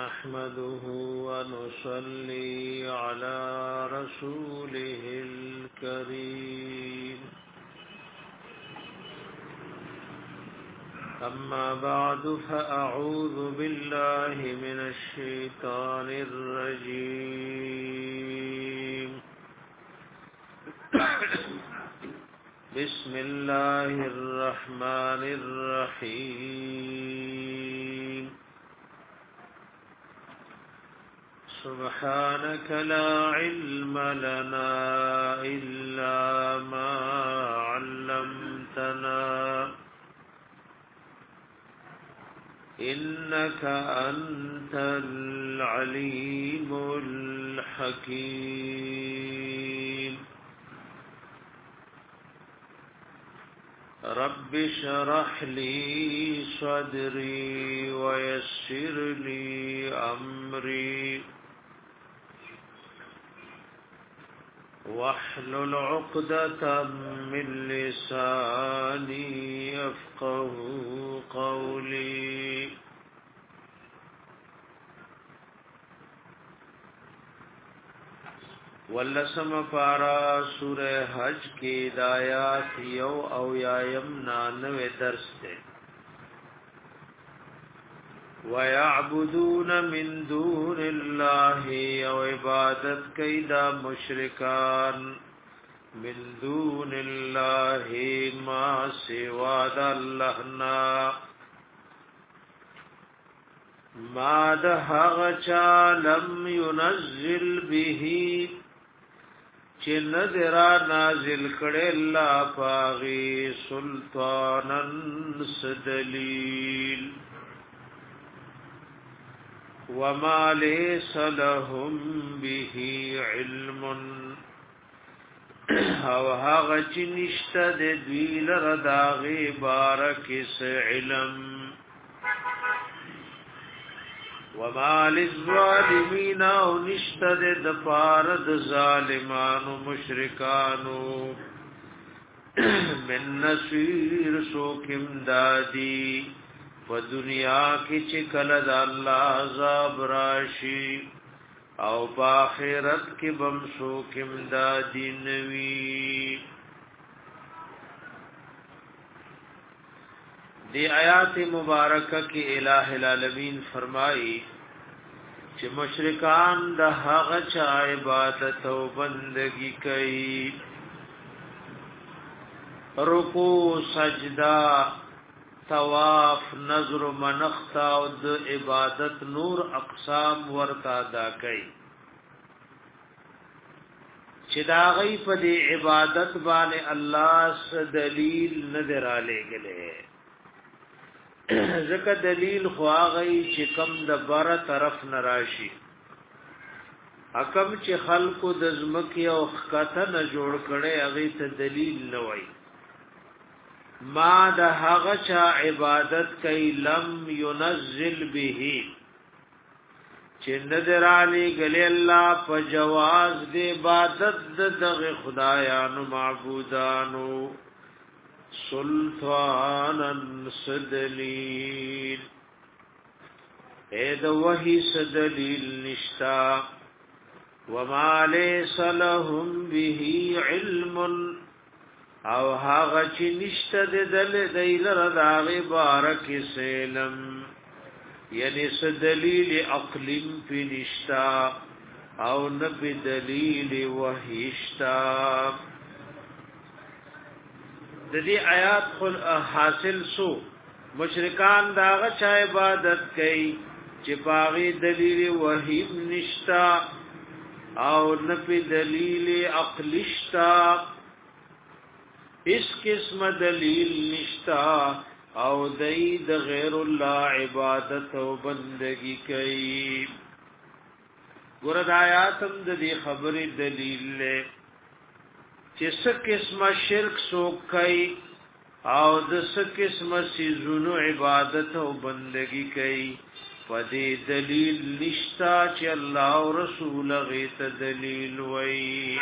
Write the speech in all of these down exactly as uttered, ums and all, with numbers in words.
نحمده ونصلي على رسوله الكريم أما بعد فأعوذ بالله من الشيطان الرجيم بسم الله الرحمن الرحيم سبحانك لا علم لنا إلا ما علمتنا إنك أنت العليم الحكيم رب اشرح لي صدري ويسر لي أمري واحلل عقدة من لساني يفقه قولي ولسم پارا سورہ حج کی دایات یو او یایم نانوے درس دے وَيَعْبُدُونَ مِن دُونِ اللَّهِ او عبادت کیدا مشرکان من دون اللہ ما سوا د اللہنا ما د هغه چا لم ينزل به چې نذرا نازل کړي الله پاغي سلطانن سدلیل وما ليس لهم به علم او هغه چې نشته د دوی لره داغه بارک علم وما للظالمين او نشتد دفارد ظالمان و مشرکانو من نصير سوکم دادی و دنیا کی چکل دا اللہ عذاب راشی او باخرت کی بم سوکم دادی نوی دی آیات مبارکہ کی الہ العالمین فرمائی چې مشرکان د هغه چا عبادت او بندگی کوي رکوع سجدا طواف نظر منخت او د عبادت نور اقسام ورته ادا کوي چې دا غي په دی عبادت باندې الله س دلیل نظر علی گله زکه دلیل خواغی چې کم د بار طرف نراشی حکم چې خلقو د زمکی او خکته نه جوړ کړي هغه ته دلیل نه وای ما د هغه چا عبادت کوي لم ينزل به چې نظر علی گلی الله په جواز د عبادت دغه خدایانو معبودانو سلطانا سدلیل اید وحی سدلیل نشتا وما لیس لهم به علم او هاغ چی نشتا دل دیل رداغ بارک سیلم یعنی سدلیل اقلیم پی نشتا او نبی دلیل وحیشتا د دې آیات خل حاصل سو مشرکان داغه چا عبادت کوي چې باغی دلیل وحی نشتا او نفی دلیل عقلشتا اس قسم دلیل نشتا او دای د غیر الله عبادت او بندگی کوي ګور د آیاتم د دې خبرې دلیل له چې څه قسمه شرک سوک کوي او د څه قسمه سيزونو عبادت او بندگی کوي په دې دلیل نشتا چې الله او رسول غیت دلیل وای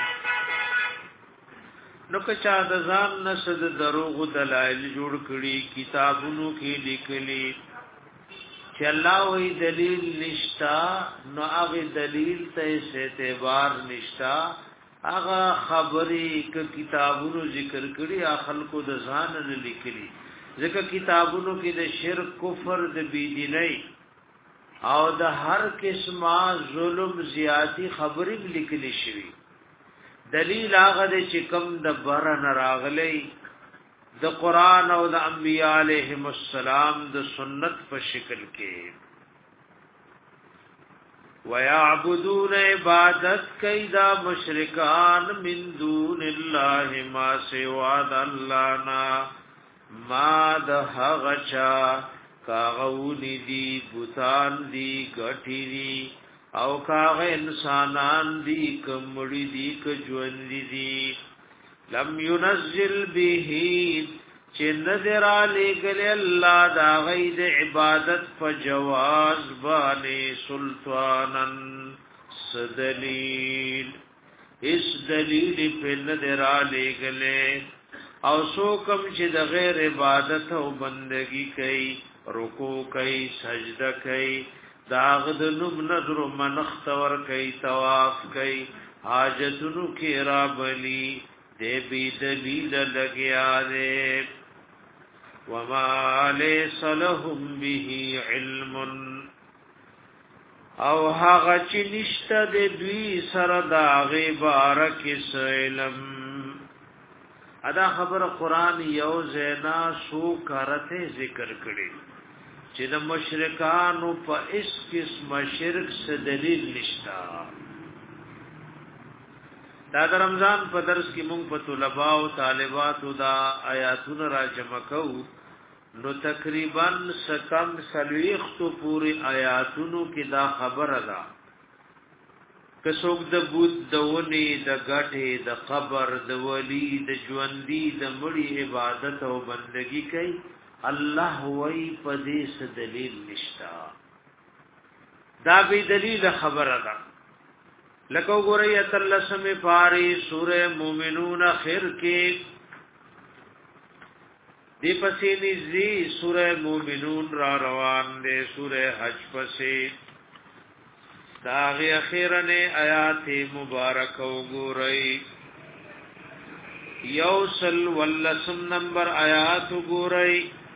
نو که چا د ځان نسد دروغ دلایل جوړ کړي کتابونو کې لیکلي چې الله وی دلیل نشتا نو هغه دلیل ته اعتبار نشتا هغه خبرې ک کتابونو ذکر کړي خلکو د ځان نه لیکلي ځکه کتابونو کې د شرک کفر د بيدینۍ او د هر قسمه ظلم زیاتی خبرې لیکلي شوی دلیل هغه چې کوم د برن راغلی د قران او د انبیاء علیهم السلام د سنت په شکل کې ويعبدون عبادت کیدا مشرکان من دون الله ما سوا الله نا ما د هغچا کاغونی دی بوتان دی غټی دی او کاغ انسانان دی کمړی دی ک ژوند دی لم ينزل به چې نظر علی گل الله دا غید عبادت فجواز باندې سلطانن سدلیل اس دلیل په نظر علی گل او سو کم چې د غیر عبادت او بندگی کوي رکوع کوي سجده کوي داغد نم نظر منختور کوي طواف کوي حاجتونو کې را بلی دے بی دلیل لگیا دے وما لیس لهم به علم او هغه چې نشته د دوی سره دا غیبارک علم ادا خبر قران یو زینا سو کرته ذکر کړي چې د مشرکانو په اس قسم شرک سے دلیل نشتا دا د رمضان په درس کې مونږ په طلباء او طالبات دا آیاتونه را جمع کوو نو تقریبا سکم سلويختو پوری آیاتونو کې دا خبره ده که څوک د بوت د ونی د غټه د قبر د ولی د ژوندۍ د مړي عبادت او بندگی کوي الله وای په دې څه دلیل نشتا دا به دلیل خبره ده لکه وګورئ اتلسم پاری سوره مومنون اخر کې دی پسې نږدې سوره مومنون را روان دي سوره حج پسې داغه اخیرنه آیات مبارک وګورئ یوصل ولسم نمبر آیات وګورئ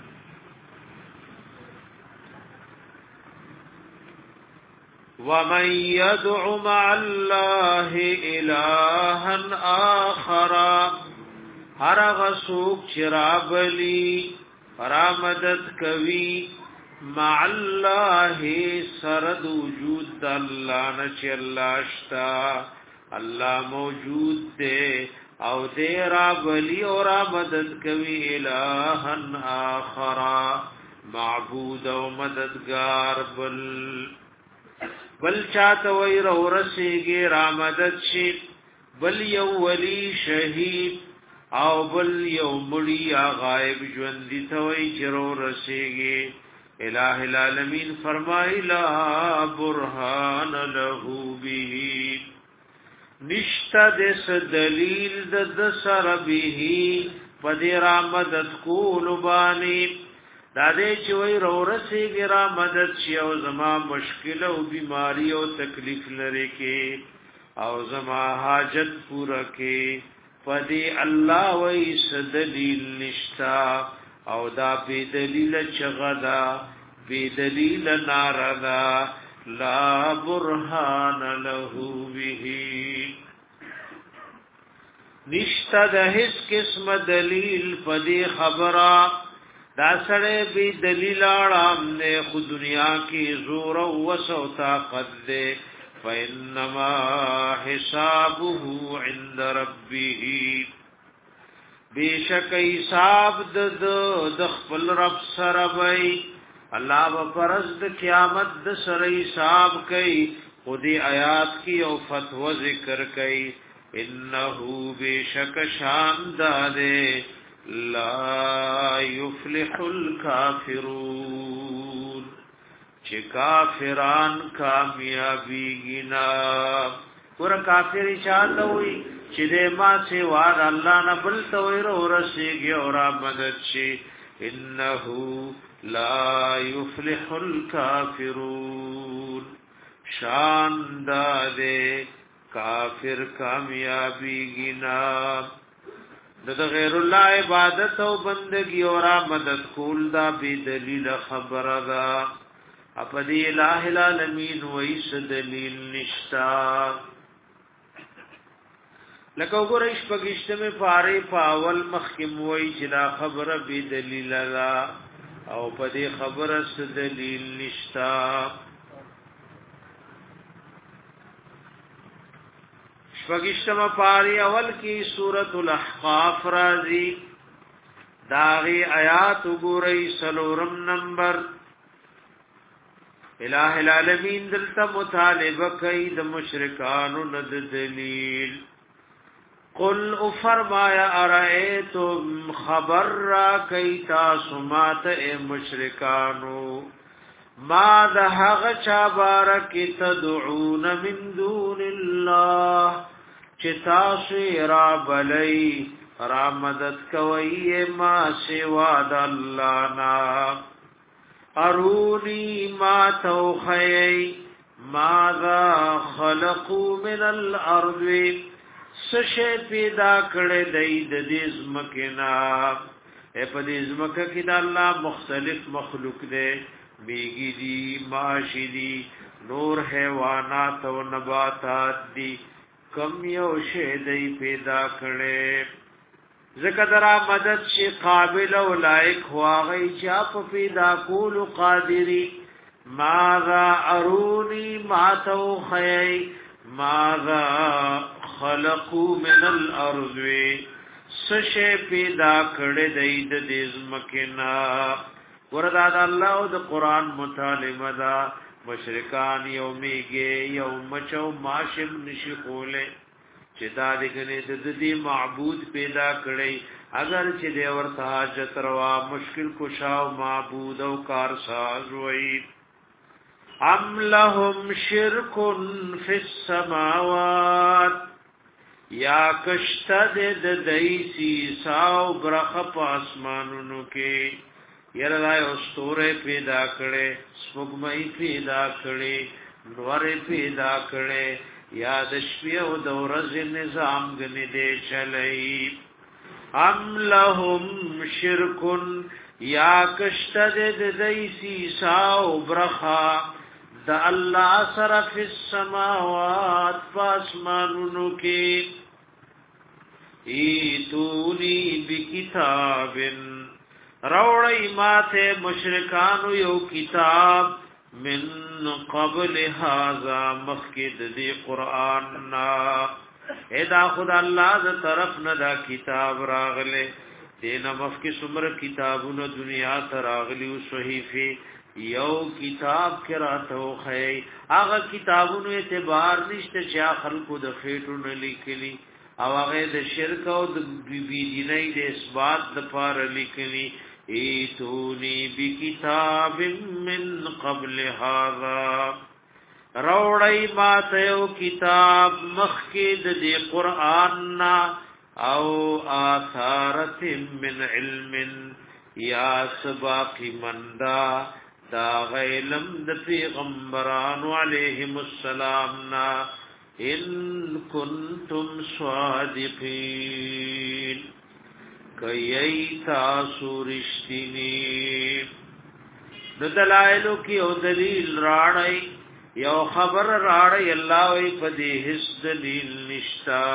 ومن يدع مع الله إلها آخر هر غسوک چرابلی فرامدد کوي مع الله سرد وجود الله نچ الله شتا الله موجود دے او دے رابلی اور مدد کوي الها آخر معبود او مددگار بل بل چاته وای رو رسیږي رامدد شي بل یو ولی شهید او بل یو مړی غائب ژوند دي ته وای چرو رسیږي الہ العالمین فرمای لا برهان له به نشتا دس دلیل د سر به پدې رامدد کول بانی دا دې چې وای رو رسیږي را مدد شي او زما مشکل او بیماری او تکلیف لري کې او زما حاجت پورا کې پدې الله وای سدلیل نشتا او دا بی دلیل چغدا بی دلیل ناردا لا برهان له به نشتا د هیڅ قسم دلیل پدې خبره دا سره به دلیل اړم نه خو دنیا کې زور او وسو طاقت دے فینما حسابه عند ربه بیشک حساب د د خپل رب سره وای الله په پرز د قیامت د سره حساب کوي خودی آیات کی او فتوا ذکر کوي انه بیشک شان داده لا يفلح الكافرون چې کافران کامیابی گنا ور کافر چاته وي چې دې ما سوا الله نه بل تویر ورسیږي او را مدد شي انه لا يفلح الكافرون شان داده کافر کامیابی گنا د غیر الله عبادت او بندگی اور مدد کول دا بی دلیل خبره دا اپدی الہ العالمین ویس دلیل نشتا لکه وګورئ شپږشتمه پاره پاول مخکم وای چې دا خبره بی دلیل دا او پدی خبره س دلیل نشتا شپږشتم پاری اول کی سورۃ الاحقاف راځي داغي آیات وګورئ سلورم نمبر الہ العالمین دلته مطالبه کوي د مشرکانو ند دلیل قل افرمایا ارائیتم خبر را کئی تاسمات اے مشرکانو ما ده هغه چا بارک تدعون من دون الله چې تاسو را بلئی را مدد کوي ما سوا د الله نا ارونی ما توخی ماذا خلقوا من الارض سشه پیدا کړه دای د دې زمکنا اے په دې زمکه کې د الله مختلف مخلوق دي بیگی دی ماشی دی نور حیوانات و نباتات دی کم یو شیدی پیدا کرے ذکر مدد شی قابل و لائق خواغی چاپ پیدا کول قادری ماذا ارونی ماتو خیئی ماذا خلقو من الارض سشے پیدا کرے دید دیزمکنا وردا د الله او د قران مطالبه دا مشرکان یومیږي یوم چو ماشم نشي کوله چې دا دغه د دې معبود پیدا کړي اگر چې د ورته حاجت روا مشکل کشاو معبود او کارساز وي ام لهم شرک فی السماوات یا کشتد د دیسی ساو برخ پاسمانونو کې یره دا یو ستوره پیدا کړي سپوږمۍ پیدا کړي نور پیدا کړي یا د شپې او د ورځې نظام غني دې چلای ام لهم شرک یا کشتد د دیسی ساو برخا د الله سره فی السماوات پاسمانونو کې ایتونی بکتابن روڑی ماتے مشرکانو یو کتاب من قبل هذا مخکد دی قرآن نا ایدا خدا اللہ دا طرف ندا کتاب راغلے دینا مخی سمر کتابونو دنیا تراغلیو صحیفی یو کتاب کراتو خی آغا کتابونو اعتبار نشتا چا خلقو دا خیٹو نلیکلی او هغه د شرک او د بی دیني د اثبات د پار لیکلي ایتونی بکتاب من قبل هذا روړی ما ته یو کتاب مخکې د قرآن نا او آثارت من علم یا سباقی مندا دا غیلم د پیغمبرانو علیهم السلام نا ان کنتم صادقین کئی تاسو رشتینی د دلائلو کی او دلیل راړی یو خبر راړی الله وی پدې هیڅ دلیل نشتا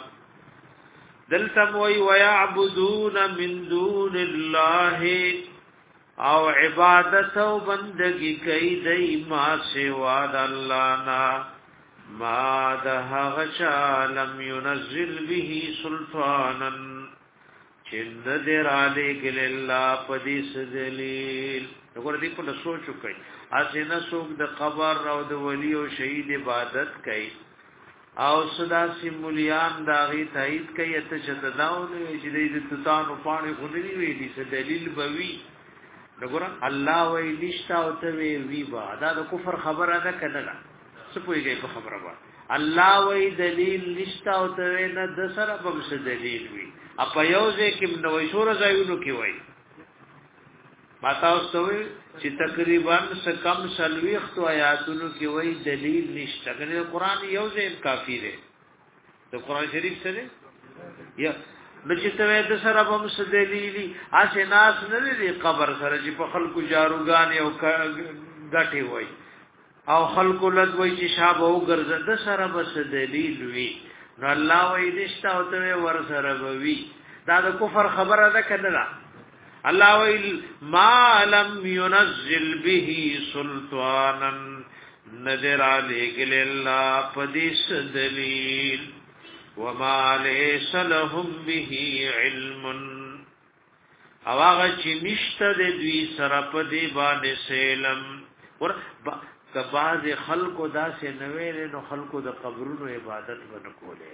دلتم وی ويعبدون من دون الله او عبادت او بندگی کوي دای ما سوا د الله نا ما ده غشا لم ينزل به سلطانا چند در علی گل الله پدیس دلیل وګور دې په سوچو کوي اسنه څوک د قبر او د ولی او شهید عبادت کوي او صدا سیمولیان داغي تایید کوي ته چتداونه چې دې تتانو پانی غونډي وی دي څه دلیل بوي وګور الله وی نشتا او ته وی وی با دا د کفر خبره ده کله سپوږی په خبره با الله وی دلیل نشتا او ته نه د سره به څه دلیل وی اپا یوځه کې نو شور ځایونو کې وای ما تاسو وی چې تقریبا څه کم سلويخت آیاتونو کې وای دلیل نشته کنه قرآن یو ځای کافی دی د قرآن شریف سره یا نو چې ته د سره په مسدلیلی اسه ناس نه لري قبر سره چې په خلکو جاروګان او غټي وای او خلکو لږ وای چې شابه وګرځه د سره بس دلیل وی نو الله وای نشته او ته ور سره وی دا د کفر خبره ده کړه الله ویل ما لم ينزل به سلطانا نذر عليك لله پدیس دلیل وما ليس لهم به علم او هغه چې نشته د دوی سره په دی باندې سلم ور کباز خلقو داسې نوې نو خلقو د قبرونو عبادت ونکولې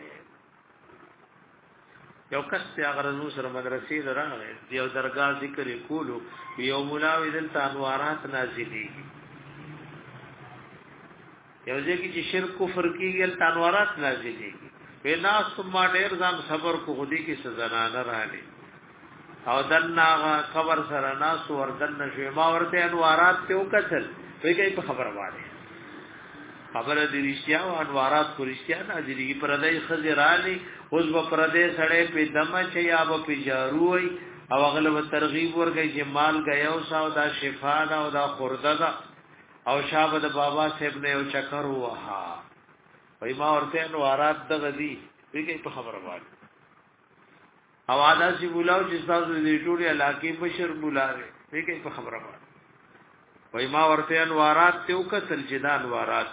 یو کس ته هغه رسول سره مدرسې راغی یو درگاه ذکر کولو یو ملاوی دلته انوارات نازلې یو ځکه چې شرک کفر کېږي انوارات نازلې په ناس ما ډېر ځان صبر کو غدي کې سزا نه راځي او دنا خبر سره ناس وردن شوی ما ورته انوارات ته وکتل وی کوي په خبر باندې خبره د رښتیا او انوارات کو رښتیا نه دي پردای خزرالي اوس په پردای سړې په دمه چې یا په جاروي او غلب ترغیب ورګي چې مال غيو ساو دا شفا دا او دا خورده دا او شابه د بابا صاحب نه یو چکر وها وای ما ورته انوارات د غدي وی کوي په خبر باندې او ادا سی بولاو چې تاسو دې ټولې علاقې بشر بولاوي وی کوي په خبره باندې وای ما ورته انوارات ته وکتل چې دا انوارات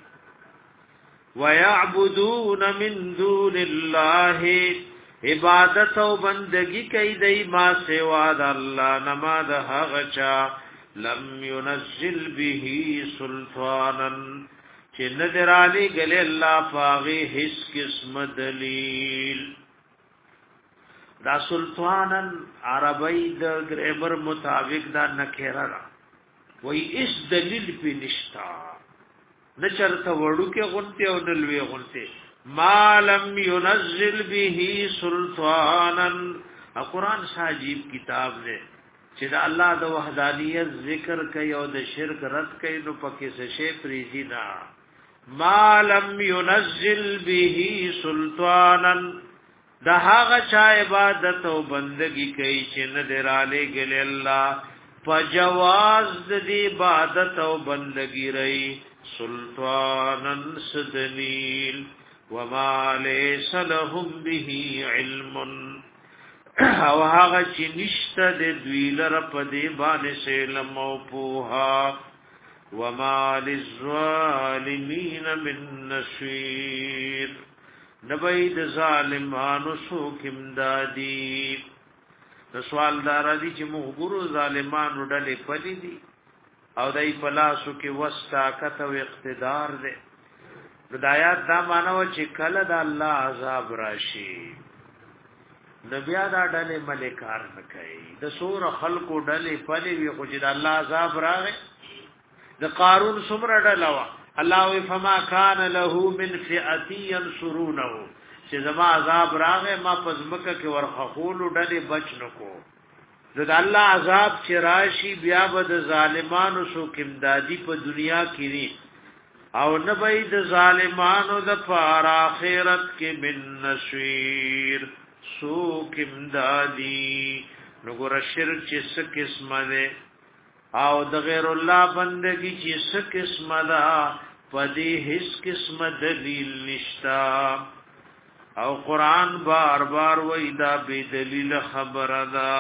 ويعبدون من دون الله عبادت او بندگی کوي دای ما سوا د الله نما د هغه چا لم ينزل به سلطانا چې نظر علی گله الله فاغي هیڅ قسم دلیل دا سلطانن عربی د گرامر مطابق دا نکره را وای اس دلیل په نشتا نه چرته وړو کې غونته او دلوي غونته ما لم ينزل به سلطانا قرآن ساجيب کتاب دی چې دا الله د وحدانیت ذکر کوي او د شرک رد کوي نو پکې څه شی پریزي نه ما لم ينزل به سلطانا دا هغه چا عبادت او بندگی کوي چې نه دراله ګل الله فجواز د عبادت او بندگی رہی سلطانا سدلیل وما ليس لهم به علم او هغه چې نشته د دوی لره په دې باندې علم او پوها وما للظالمين من نصير نبید ظالمانو سوک امدادی سوال دار دي چې مغبرو ظالمانو ډلې پدې دي او دای په لاسو کې وسطاقت او اقتدار دي هدایت دا مانو چې کله د الله عذاب راشي نبیا دا ډلې ملکار نه کوي د سور خلقو ډلې پدې وي خو چې د الله عذاب راغی د قارون څومره ډله وا الله فما كان له من فئه ينصرونه چې زما عذاب راغې ما پزمکه کې ورخول ډلې بچ نکو د الله عذاب چې راشي بیا به د ظالمانو سو کېمدادي په دنیا کې ني او نه به د ظالمانو د پر آخرت کې من نشیر سو کېمدادي نو ګور شرک چې څه قسمه ده او د غیر الله بندگی چې څه قسمه ده پدې هیڅ قسمه دلیل نشتا او قران بار بار وېدا به دلیل خبره ده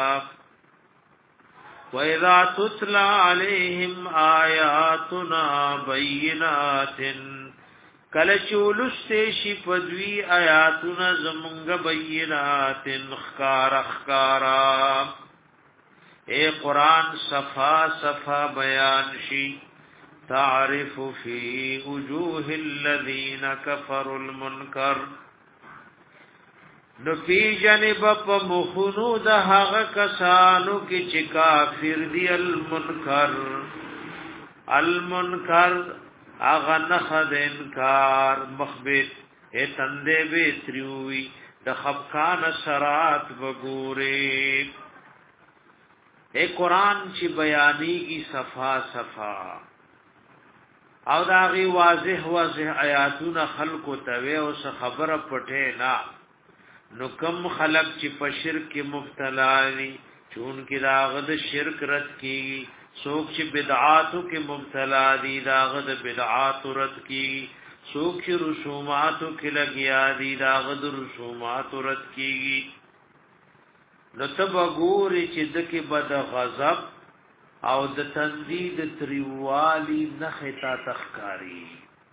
وَإِذَا تُتْلَى عَلَيْهِمْ آيَاتُنَا بَيِّنَاتٍ کله چولسته شي پدوی آیاتنا زمونږ بینات خکار خکارا اے قرآن صفا صفا بیان شي تعرف فی وجوه الذین کفروا المنکر نو پی جانب په مخونو د هغه کسانو کې چې کافر دی المنکر المنکر اغه نخد انکار مخبت اے تندې به تریوي د خفقان سرات وګوري اے قرآن چې بیانی کی صفا صفا او داغي واضح واضح آیاتونه خلق ته او څه خبره پټه نه نو کم خلق چې په شرک مبتلا دي چون کې داغه د شرک رد کی سوک چې بدعاتو کې مبتلا دي داغه د بدعات رد کی سوک چې رسوماتو کې لګیا دي داغه د رسومات رد کی نو تبغوري چې دکې بد غضب او د تندید تریوالی نختا تخکاری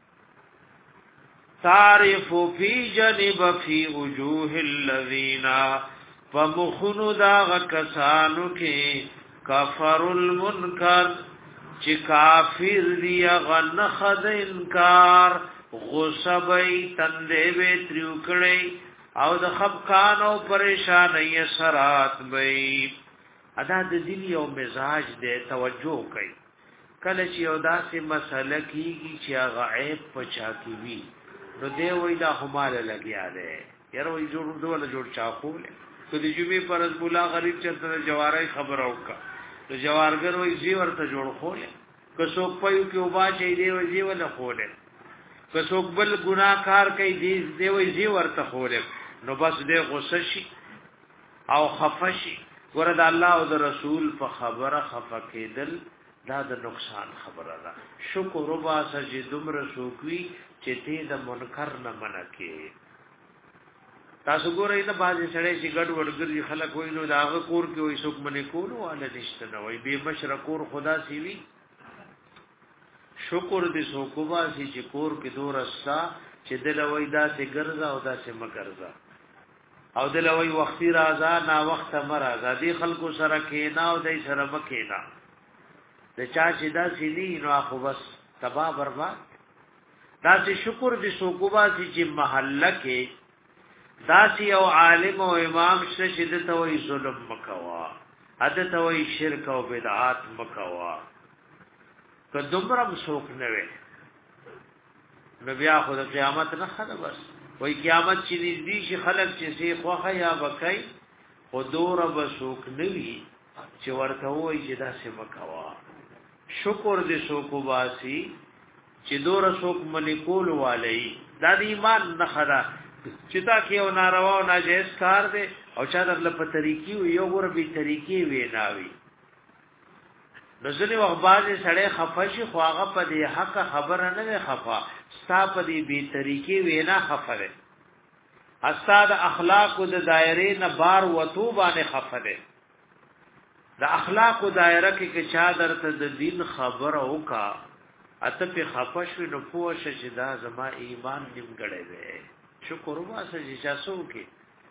تعرف فی جنب فی وجوه الذین فمخنو داغ کسانو کې کفر المنکر چې کافر دی غنخد انکار غصبی تندې وی تریو کړي او د خفقان او پریشانی سرات بی ادا د دین یو مزاج دی توجه کوي کله چې یو داسې مسله کیږي چې هغه عیب پچا کی وی نو دی وای دا هماله لګیا دی یاره وای جوړ دوله جوړ چا خوله کدی جمعې پر از مولا غریب چرته جوارای خبر اوکا نو جوارګر وای زی ورته جوړ خوله که څوک پيو کې وبا چي دی وای زی ولا خوله که څوک بل ګناکار کوي دی دی وای زی ورته خوله نو بس دی غصه شي او خفشي ورته الله او د رسول په خبره خفه کېدل دا د نقصان خبره ده شکر وبا سجدم رسوکوي چې ته د منکر نه منکه تاسو ګورئ نه باندې سړی چې ګډ وډګري خلک وای نو داغه کور کې وای څوک منې کولو ولا نشته نو وای به مشرکور خدا سی وی شکر دې سوکوبا سي چې کور کې دورستا چې دل وای دا سي ګرځا او دا سي مګرځا او دل وای وختي راځه نا وخت مرزا دې خلکو سره کېنا او دې سره مکینا د چا چې دا سي ني نو خو بس تبا برباد دا سي شکر دې سوکوبا سي چې محله کې داسی او عالم او امام شد توي ظلم مکوا عادت توي شرک او بدعات مکوا کدمرم سوک نه وي نو بیا خو د قیامت نه خله بس وای قیامت چې دې شي خلک چې سي خوخه یا بکای حضور بسوک نوي چې ورته وای چې دا سه مکوا شکر دې سوکو باسي چې دور سوک ملکول والی دا د ایمان نه خره چتا کې او ناروا او ناجیز کار دی او چا در په طریقې یو ور به طریقې ویناوي نزلې وغباز سړی خفشي خو هغه په دې حق خبره نه خفا ستا په دې به طریقې وینا خفره استاد اخلاق د دایره نه بار وتو باندې خفره د اخلاق دایره کې چې چا درته د دین خبره وکا اته په خفشو نو پوه شې دا زما ایمان نیمګړی دی شکر واسه چې تاسو کې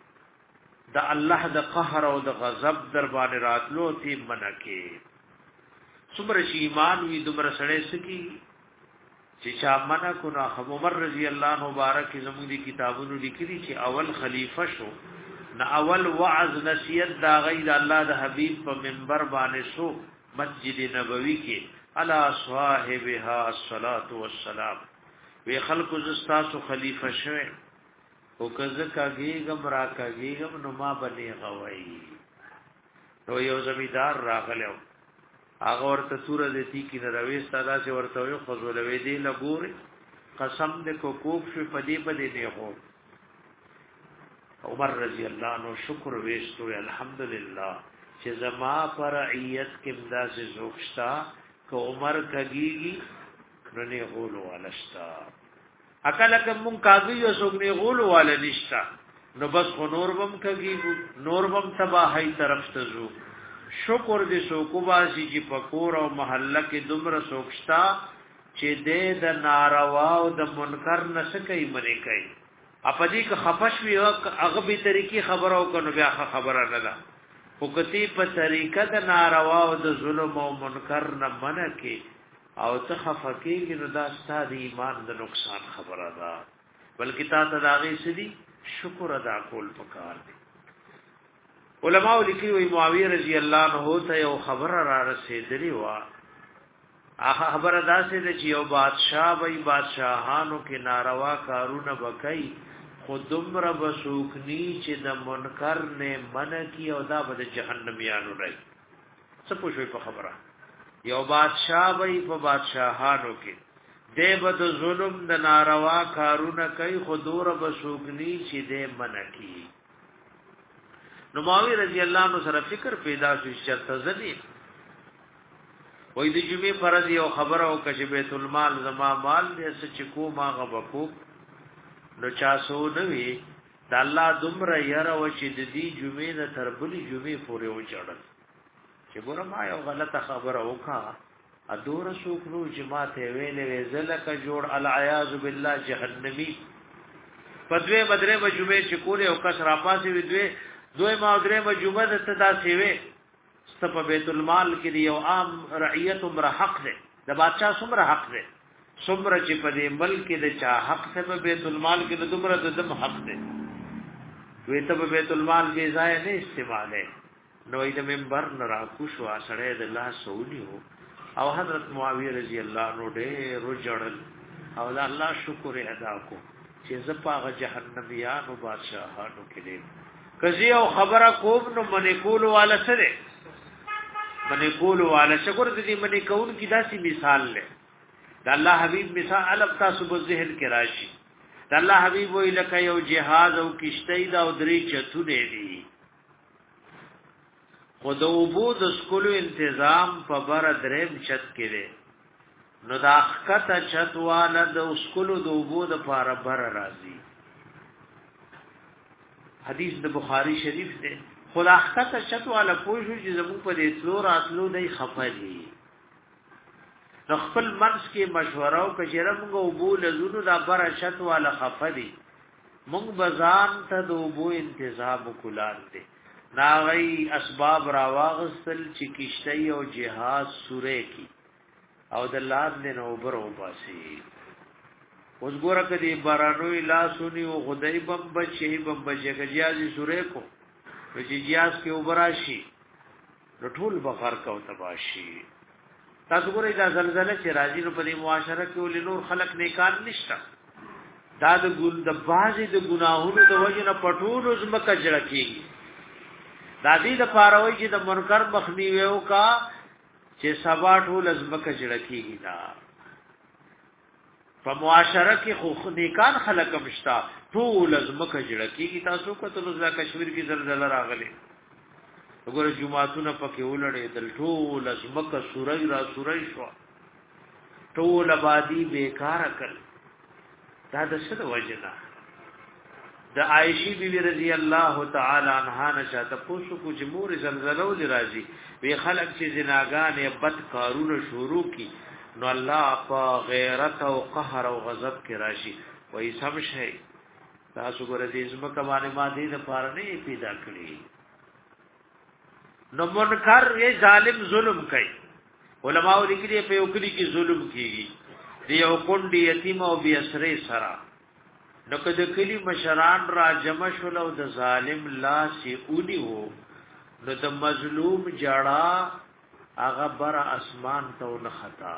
د الله د قهر او د غضب در باندې راتلو تی منکه څومره شي ایمان وي دومره سړی سکی چې چا منا کو نه عمر رضی الله عنه مبارک زموږ دي کتابونو لیکلي چې اول خلیفہ شو نه اول وعظ نصیحت دا غید الله د حبیب په منبر باندې شو مسجد نبوي کې علی صاحبها الصلاة والسلام وی خلق زستاسو خلیفہ شوه او کزه کاږیګم را کاږیګم نو ما باندې غوي نو یو زمیدار راغلو هغه ورته سور دې تی کې دروي ستاده چې ورته یو خزولوي دی لګوري قسم دې کو کوب شو پدی پدی دی هو عمر رضی الله عنه شکر وېستو الحمدلله چې زما پر عیت کې امداز زوښتا کو عمر کګیږي نو نه غولو ولشتا اکل کوم قاضي یو څوک نه غولو ول نشتا نو بس نور بم کګي نور بم تباہی طرف ته زو شکر دې سوکو باسي چې پکور او محله کې دومره سوکشتا چې دې د ناروا او د منکر نسکې منې کوي اپدې که خفش وي هغه به طریقې خبرو کنو بیا خبره نه ده وکتی په طریقه د ناروا او د ظلم او منکر نه منکه او ته خفقېږي نو دا ستاسو ایمان د نقصان خبره ده بلکې تاسو داغه سدي شکر ادا کول پکار دي علماء لیکي وي معاویه رضی الله عنه ته یو خبر را رسیدلی و هغه خبر داسې ده چې یو بادشاہ وي بادشاہانو کې ناروا کارونه وکړي خودم رب سوکنی چې د منکر نه من کی او دا به جهنميانو راي څه پوښوي په خبره یو بادشاہ وي په بادشاہانو کې دیو د ظلم د ناروا کارونه کوي خودور بسوګنی چې دې منکی نو معاویه رضی الله عنه سره فکر پیدا شو شرط زدي وای د جمعې فرض یو خبره او کچ بیت المال زما مال دې سچ کو ما غبکو نو چا سو نوي د الله دمر ير او چې د دې جمعې نه تر بلې جمعې پورې و چړل چې ګوره ما یو غلطه خبره وکړه ادور سوکرو جماعت ویلې زلک جوړ العیاذ بالله جهنمی پدوی بدره به جمعې چې کولې او کس را پاسې وي دوی دوی ما درې به جمعه د تدا سیوي ستپ بیت المال کې یو عام رعیت عمر حق ده د بادشاہ څومره حق ده څومره چې په دې ملک کې د چا حق ته بیت المال کې د دومره د دم حق ده دوی ته بیت المال بے ځای نه استعماله نو د منبر نه را کوشو اسړې د الله سعودي او حضرت معاویه رضی الله عنه ډېر رجړل او دا الله شکر ادا کو چې زپاغه جهنميان او بادشاہانو کې دي کزی او خبره کوم نو منی کول والا سره منی کول والا شکر دې منی کون کی داسي مثال لے دا الله حبیب مثال الف تاسو په ذهن کې راشي دا الله حبیب وی لکه یو جهاز او کشتی دا او درې چتونه دي خود وبو د سکولو تنظیم په بر دریم چت کې دی نو دا خطه چت والا د سکولو د وبو د پاره بر راځي حدیث د بخاری شریف دی خدا خطه چت والا پوښو چې زمو په دې څلور اصلو دی خفلی نو خپل منس کې مشوره او کجره موږ وبو لزونو دا بر چت والا خفلی موږ بزان ته د وبو انتظام وکولار دی ناغی اسباب راواغستل چې کشتی او جهاز سوره کی او د لاد نه نو برو باسي اوس ګوره کدي بارانوي لاسونی او خدای بم بچي بم بچي کجازي سوره کو چې جیاز کې وبراشي رټول بخار کو تباشي تاسو ګوره دا زلزلہ چې راځي نو په دې معاشره کې ول نور خلق نیکان نشته دا د ګل د بازي د ګناهونو د وجه نه پټول زمکه جړ کیږي دا دې د پاروي چې د منکر مخنیوي او کا چې سبا ټول ازمکه جړکیږي دا په معاشره کې خو نیکان خلق مشتا ټول ازمکه جړکیږي تاسو کته د کشمیر کې زلزلہ راغلي وګوره جمعهتون پکې ولړې دل ټول ازمکه سورج را سورج شو ټول آبادی بیکار کړ دا د څه وجنه د عائشہ بی بی رضی الله تعالی عنها نشاته پوښو کو جمهور زلزلہ ول راځي وی خلق چې زناګان بد کارونه شروع کی نو الله په غیرت او قهر او غضب کې راشي وای سم شي تاسو ګور دې زمکه باندې ما دې د پاره نه پیدا کړی نو منکر یې ظالم ظلم کوي علماء لیکلي په یو کلی کې ظلم کیږي دی یو کونډي یتیم او بی اسره سره نو کده کلی مشران را جمع شول او د ظالم لاس یې وو نو د مظلوم جړه هغه بر اسمان ته ونختا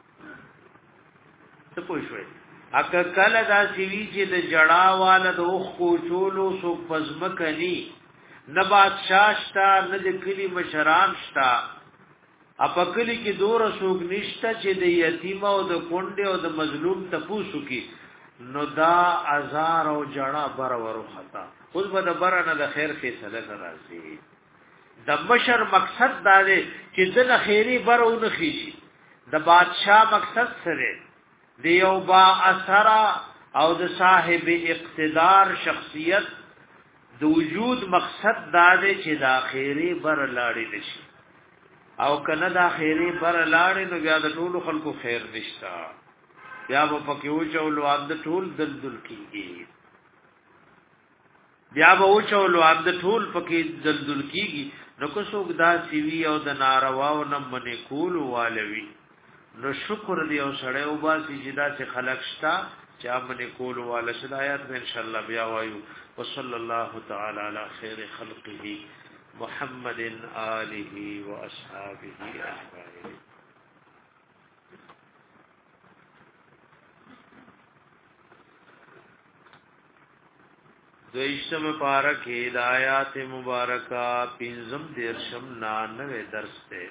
څه پوښوي اګه کله دا سیوی چې د جړه والا د اوخ کو چولو سو پزمکنی نه بادشاہشتا نه د کلی مشران شتا اپا کلی کې دور سوق نشتا چې د یتیم او د کونډه او د مظلوم تپوسو کی نو دا ازار او جړه بر ورو خطا اوس به د بر نه د خیر فیصله راځي د بشر مقصد دا دی چې د خیری بر او نه خيشي د بادشاہ مقصد سره دی یو با اثر او د صاحب اقتدار شخصیت د وجود مقصد دا دی چې د خیری بر لاړې نشي او کنه د خیری بر لاړې نو بیا د ټولو خلکو خیر نشتا بیا په پکې و چولو عبد ټول دلدل کیږي بیا به و چولو عبد ټول پکې دلدل کیږي نو کو څوک دا سی وی او د نارواو نه منې کول والوي نو شکر دی او سړی او با سجدا چې خلق شتا چا منې کول والا شدایات ان شاء الله بیا وایو وصلی الله تعالی علی خیر خلقه محمد آله واصحابہ اجمعین. دویشتم پارک ہدایات مبارکہ پینزم دیرشم نانوے درس تے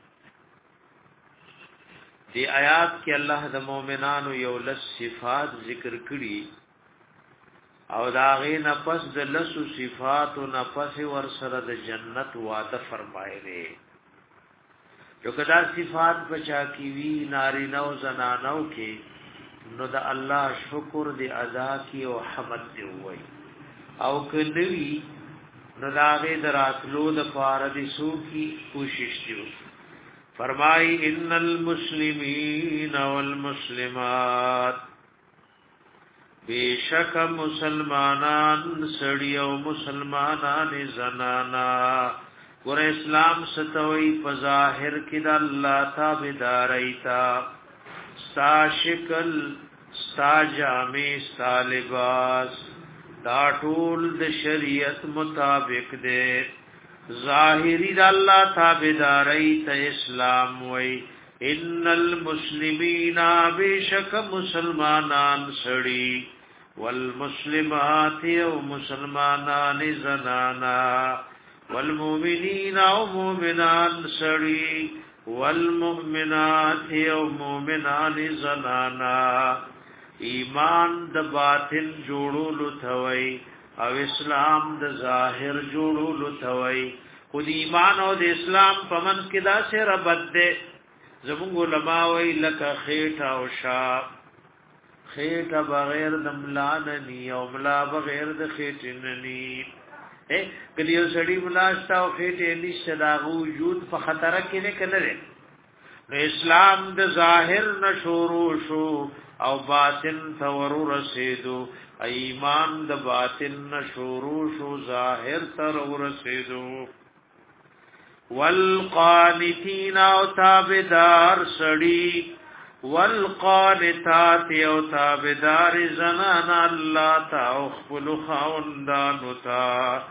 دی آیات کې الله د مؤمنانو یو لس صفات ذکر کړي او دا غي نفس د لسو صفات او نفس ور سره د جنت وعده فرمایلي جو کدا صفات بچا کی وی ناری نو زنانو کې نو د الله شکر دی ادا کی او حمد دی وای او کدی نو دا غي دراتلو د فارد سو کی کوشش دی فرمائی ان المسلمین والمسلمات بیشک مسلمانان سړی او مسلمانان زنانا ور اسلام ستوي په ظاهر کې د الله تابعداریتا ستا شکل ستا جامع ستا لباس دا ټول د شریعت مطابق دی ظاهری د الله تابعداري ته اسلام وای ان المسلمین بیشک مسلمانان سړي والمسلمات او مسلمانان زنانا والمؤمنین او مؤمنان سړي والمؤمنات او مؤمنان زنانا ایمان د باطن جوړولو ثوي او اسلام د ظاهر جوړولو ثوي خود ایمان او د اسلام پمن کې دا سره ربط ده زموږ علما وی لکه خېټه او شاب خېټه بغیر د ملان ني او ملا بغیر د خېټې ني اے کله یو سړی ملاشتا او خېټې نشته دا وجود په خطر کې نه کړي نو اسلام د ظاهر نشورو شو او باطن ثور رسیدو ایمان د باطن نشورو شو ظاهر تر ورسیدو والقانتین او تابدار سړی والقانتات او تابدار زنان الله تا او خپل خوندانو تا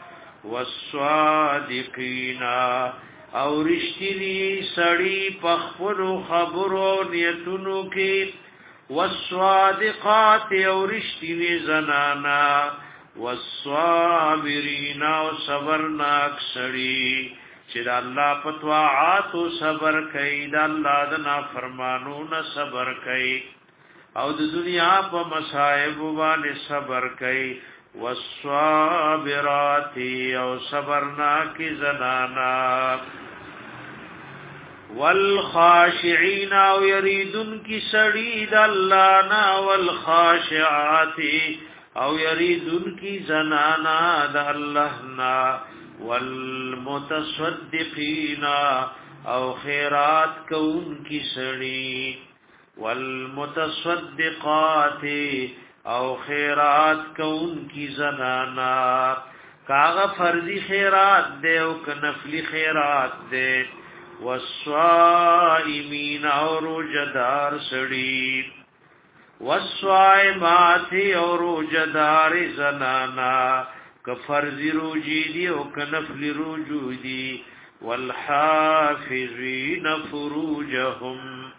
والصادقین او رښتینی سړی په خپل خبرو نیتونو کې والصادقات او رشتینی زنانا والصابرین او صبرناک سړي چې د الله په طاعات او صبر کوي د الله د نافرمانو نه صبر کوي او د دنیا په مصائب باندې صبر کوي والصابرات او صبرناک زنانا والخاشعين او يريدن کی سړی د الله نا والخاشعات او يريدن کی زنانا د الله نا والمتصدقين او خیرات کون کی سړی والمتصدقات او خیرات کون کی زنانا کاغه فرضی خیرات دے او نفلی خیرات دے والصائمین او روجدار سړي والصائمات او روجدار زنانا کفرض روجی دی او کنفل روجو دی والحافظین فروجهم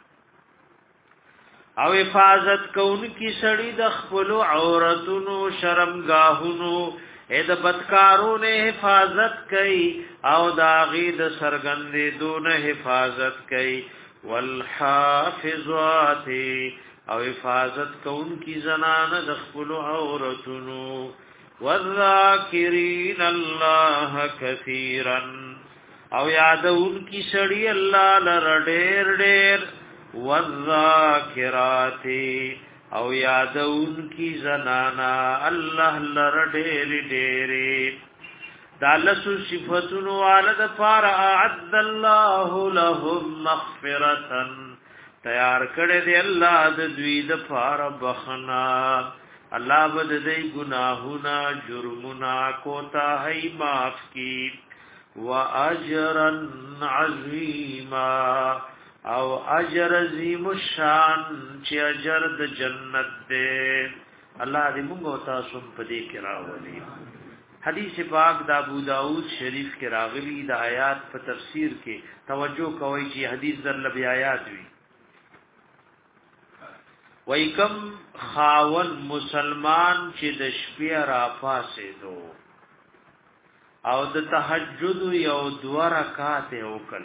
او حفاظت کون کی سړي د خپل عورتونو شرمګاهونو اې د بدکارو نه حفاظت کوي او داغي د سرګندې دون حفاظت کوي والحافظات او حفاظت کون کی زنان د خپل عورتونو والذاکرین الله کثیرا او یادون کی سړی الله لره ډېر ډېر والذاکرات او یادون کی زنانا الله لره ډېر ډېر دالسو صفاتونو والد فار اعد الله لهم مغفرتا تیار کړه دی الله د دوی د فار بخنا الله بد دې گناهونه جرمونه کوتا هي معاف کی واجرا عظیما او اجر عظیم الشان چې اجر د جنت دې الله دې موږ تاسو په دې کې راولي حدیث پاک د ابو داود شریف کې راغلي د آیات په تفسیر کې توجه کوئ چې حدیث در لبی آیات وی وای کم خاون مسلمان چې د شپې را پاسې دو او د تهجد یو دو رکعات وکړ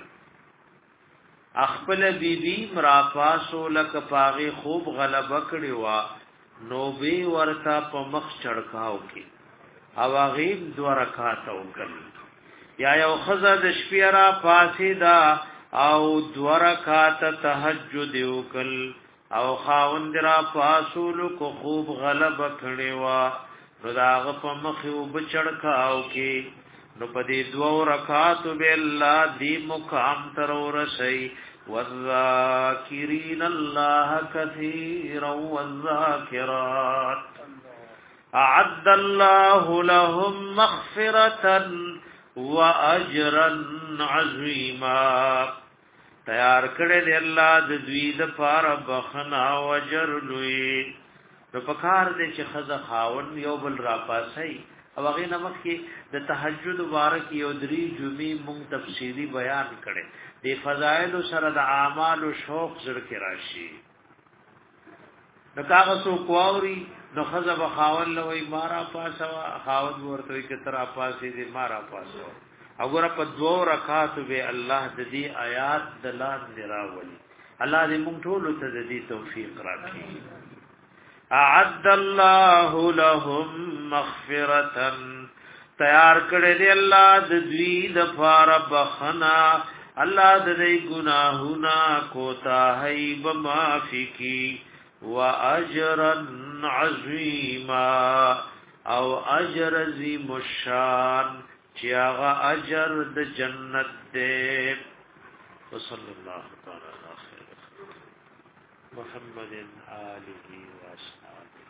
خپل بیبي مرا پاسو لک پاغي خوب غلبه کړی وا نو به ورتا په مخ چړکاو کې او غیب دو رکعات وکړ یا یو خزه د شپې را پاسې دا او دو رکعات تهجد وکړ او خاوند را پاسول کو خوب غلبه کړی وا نو داغه په مخ یو بچړکاو کې نو پدې دوه رکعات به الله دی مقام تر ورسي والذاکرین الله کثیرا والذاکرات اعد الله لهم مغفرة واجرا عظیما تیار کړه دې الله د دوی د پاره بخنا او اجر لوی نو پکار دې چې خزه خاون یو بل را پاسي او هغه نمک کې د تهجد مبارک یو درې جمعې مونږ تفصیلی بیان کړي د فضائل سره د اعمال او شوق زړه کې راشي نو کاغه سو کووري نو خزه بخاون لوي مارا پاسوا خاون ورته کې تر پاسې دې مارا پاسوا وګوره په دوه رکعات به الله د دې آیات دلال دراولي الله دې مونږ ټول ته د دې توفیق راکړي اعد الله لهم مغفرة تیار کړی دی الله د دوی د فار بخنا الله د دې ګناهونه کوتاهی بمافی کی واجرا عظیما او اجر عظیم الشان چې هغه اجر د جنت دی وصلی الله تعالی علی خیر محمد آله و اصحابه